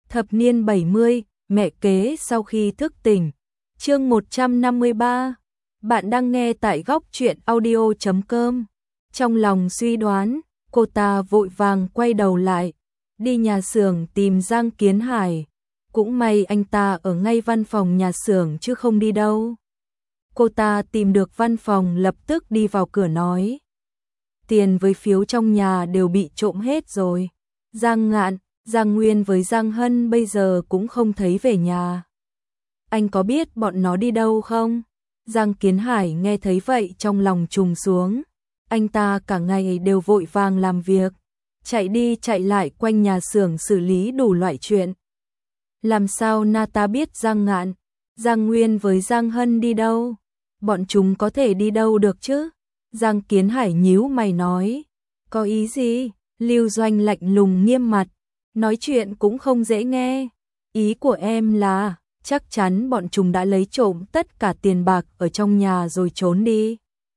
Thập niên 70, mẹ kế sau khi thức tỉnh. Chương 153. Bạn đang nghe tại góc truyện audio.com. Trong lòng suy đoán, cô ta vội vàng quay đầu lại, đi nhà xưởng tìm Giang Kiến Hải. Cũng may anh ta ở ngay văn phòng nhà xưởng chứ không đi đâu. Cô ta tìm được văn phòng lập tức đi vào cửa nói. Tiền với phiếu trong nhà đều bị trộm hết rồi. Giang Ngạn, Giang Nguyên với Giang Hân bây giờ cũng không thấy về nhà. Anh có biết bọn nó đi đâu không? Giang Kiến Hải nghe thấy vậy trong lòng trùng xuống. Anh ta cả ngày đều vội vàng làm việc, chạy đi chạy lại quanh nhà xưởng xử lý đủ loại chuyện. Làm sao ta biết Giang Ngạn, Giang Nguyên với Giang Hân đi đâu? Bọn chúng có thể đi đâu được chứ? Giang Kiến Hải nhíu mày nói. Có ý gì? Lưu Doanh lạnh lùng nghiêm mặt. Nói chuyện cũng không dễ nghe. Ý của em là, chắc chắn bọn chúng đã lấy trộm tất cả tiền bạc ở trong nhà rồi trốn đi.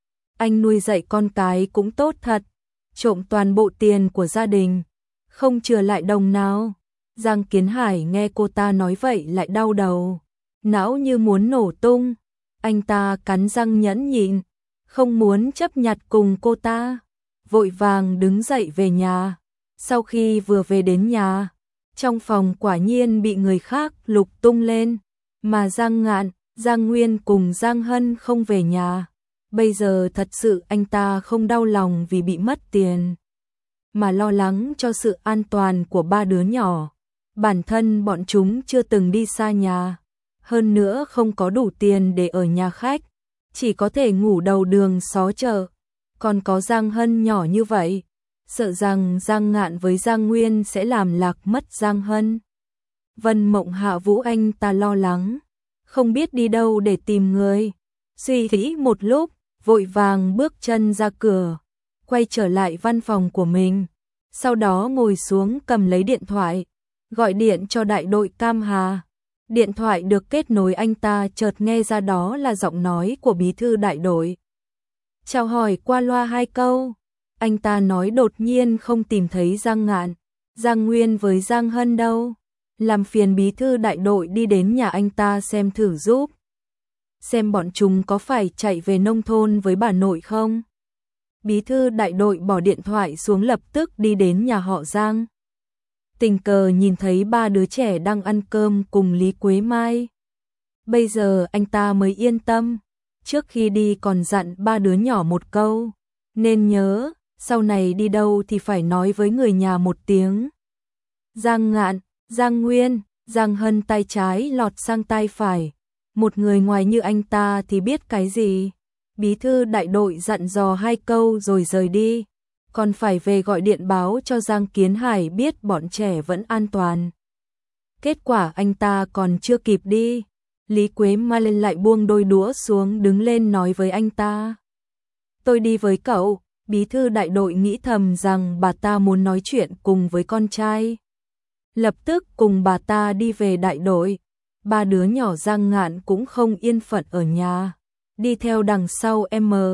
Anh nuôi dạy con cái cũng tốt thật. Trộm toàn bộ tiền của gia đình, không chừa lại đồng nào. Giang Kiến Hải nghe cô ta nói vậy lại đau đầu. Não như muốn nổ tung. Anh ta cắn răng nhẫn nhịn, không muốn chấp nhặt cùng cô ta. Vội vàng đứng dậy về nhà. Sau khi vừa về đến nhà, trong phòng quả nhiên bị người khác lục tung lên. Mà Giang Ngạn, Giang Nguyên cùng Giang Hân không về nhà. Bây giờ thật sự anh ta không đau lòng vì bị mất tiền, mà lo lắng cho sự an toàn của ba đứa nhỏ. Bản thân bọn chúng chưa từng đi xa nhà, hơn nữa không có đủ tiền để ở nhà khách, chỉ có thể ngủ đầu đường xó chợ. Còn có Giang Hân nhỏ như vậy, sợ rằng Giang Ngạn với Giang Nguyên sẽ làm lạc mất Giang Hân. Vân Mộng Hạ Vũ anh ta lo lắng, không biết đi đâu để tìm người. Suy nghĩ một lúc, vội vàng bước chân ra cửa, quay trở lại văn phòng của mình. Sau đó ngồi xuống cầm lấy điện thoại, gọi điện cho đại đội Cam Hà. Điện thoại được kết nối anh ta chợt nghe ra đó là giọng nói của bí thư đại đội. Chào hỏi qua loa hai câu, anh ta nói đột nhiên không tìm thấy Giang Ngạn, Giang Nguyên với Giang Hân đâu. Làm phiền bí thư đại đội đi đến nhà anh ta xem thử giúp. Xem bọn chúng có phải chạy về nông thôn với bà nội không? Bí thư đại đội bỏ điện thoại xuống lập tức đi đến nhà họ Giang. Tình cờ nhìn thấy ba đứa trẻ đang ăn cơm cùng Lý Quế Mai. Bây giờ anh ta mới yên tâm. Trước khi đi còn dặn ba đứa nhỏ một câu. Nên nhớ, sau này đi đâu thì phải nói với người nhà một tiếng. Giang Ngạn, Giang Nguyên, Giang Hân tay trái lọt sang tay phải. Một người ngoài như anh ta thì biết cái gì. Bí thư đại đội dặn dò hai câu rồi rời đi. Còn phải về gọi điện báo cho Giang Kiến Hải biết bọn trẻ vẫn an toàn. Kết quả anh ta còn chưa kịp đi, Lý Quế Mai lên lại buông đôi đũa xuống đứng lên nói với anh ta. Tôi đi với cậu. Bí thư đại đội nghĩ thầm rằng bà ta muốn nói chuyện cùng với con trai. Lập tức cùng bà ta đi về đại đội. Ba đứa nhỏ Giang Ngạn cũng không yên phận ở nhà, đi theo đằng sau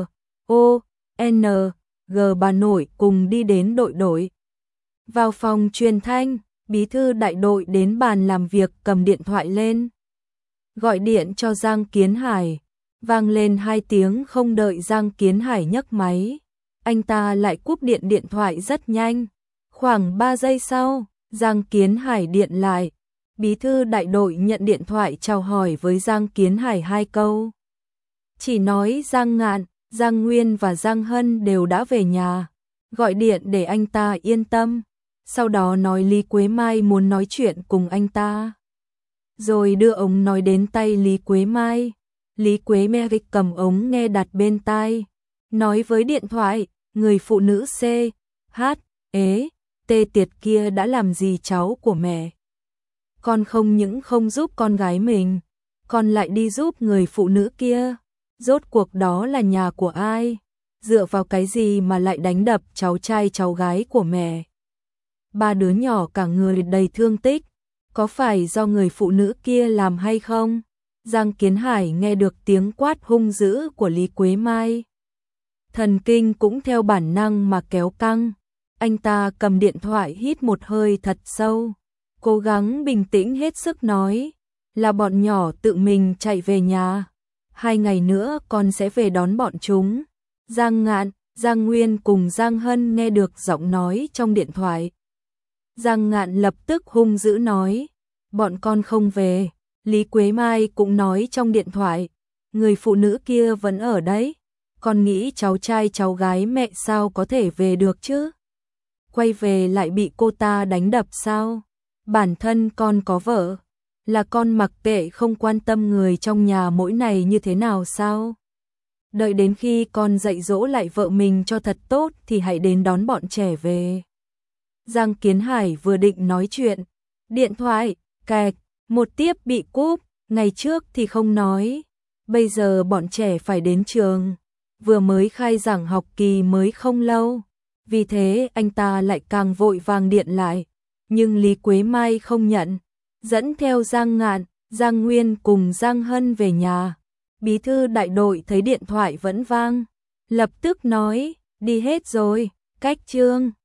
M.O.N.G bà nội cùng đi đến đội. Vào phòng truyền thanh, bí thư đại đội đến bàn làm việc cầm điện thoại lên. Gọi điện cho Giang Kiến Hải, vang lên 2 tiếng không đợi Giang Kiến Hải nhấc máy. Anh ta lại cúp điện thoại rất nhanh. Khoảng 3 giây sau, Giang Kiến Hải điện lại. Bí thư đại đội nhận điện thoại chào hỏi với Giang Kiến Hải 2 câu. Chỉ nói Giang Ngạn, Giang Nguyên và Giang Hân đều đã về nhà. Gọi điện để anh ta yên tâm. Sau đó nói Lý Quế Mai muốn nói chuyện cùng anh ta. Rồi đưa ống nói đến tay Lý Quế Mai. Lý Quế Mai cầm ống nghe đặt bên tai. Nói với điện thoại, người phụ nữ C, H, T tiệt kia đã làm gì cháu của mẹ. Con không những không giúp con gái mình, con lại đi giúp người phụ nữ kia. Rốt cuộc đó là nhà của ai? Dựa vào cái gì mà lại đánh đập cháu trai cháu gái của mẹ? Ba đứa nhỏ cả người đầy thương tích, có phải do người phụ nữ kia làm hay không? Giang Kiến Hải nghe được tiếng quát hung dữ của Lý Quế Mai. Thần kinh cũng theo bản năng mà kéo căng. Anh ta cầm điện thoại hít một hơi thật sâu. cố gắng bình tĩnh hết sức nói, là bọn nhỏ tự mình chạy về nhà. 2 ngày nữa con sẽ về đón bọn chúng. Giang Ngạn, Giang Nguyên cùng Giang Hân nghe được giọng nói trong điện thoại. Giang Ngạn lập tức hung dữ nói, bọn con không về. Lý Quế Mai cũng nói trong điện thoại, người phụ nữ kia vẫn ở đấy. Con nghĩ cháu trai cháu gái mẹ sao có thể về được chứ? Quay về lại bị cô ta đánh đập sao? Bản thân con có vợ, là con mặc kệ không quan tâm người trong nhà mỗi ngày như thế nào sao? Đợi đến khi con dạy dỗ lại vợ mình cho thật tốt thì hãy đến đón bọn trẻ về. Giang Kiến Hải vừa định nói chuyện, điện thoại, cạch, một tiếp bị cúp, ngày trước thì không nói, bây giờ bọn trẻ phải đến trường, vừa mới khai giảng học kỳ mới không lâu, vì thế anh ta lại càng vội vàng điện lại, nhưng Lý Quế Mai không nhận, dẫn theo Giang Ngạn, Giang Nguyên cùng Giang Hân về nhà. Bí thư đại đội thấy điện thoại vẫn vang, lập tức nói, đi hết rồi, cách chương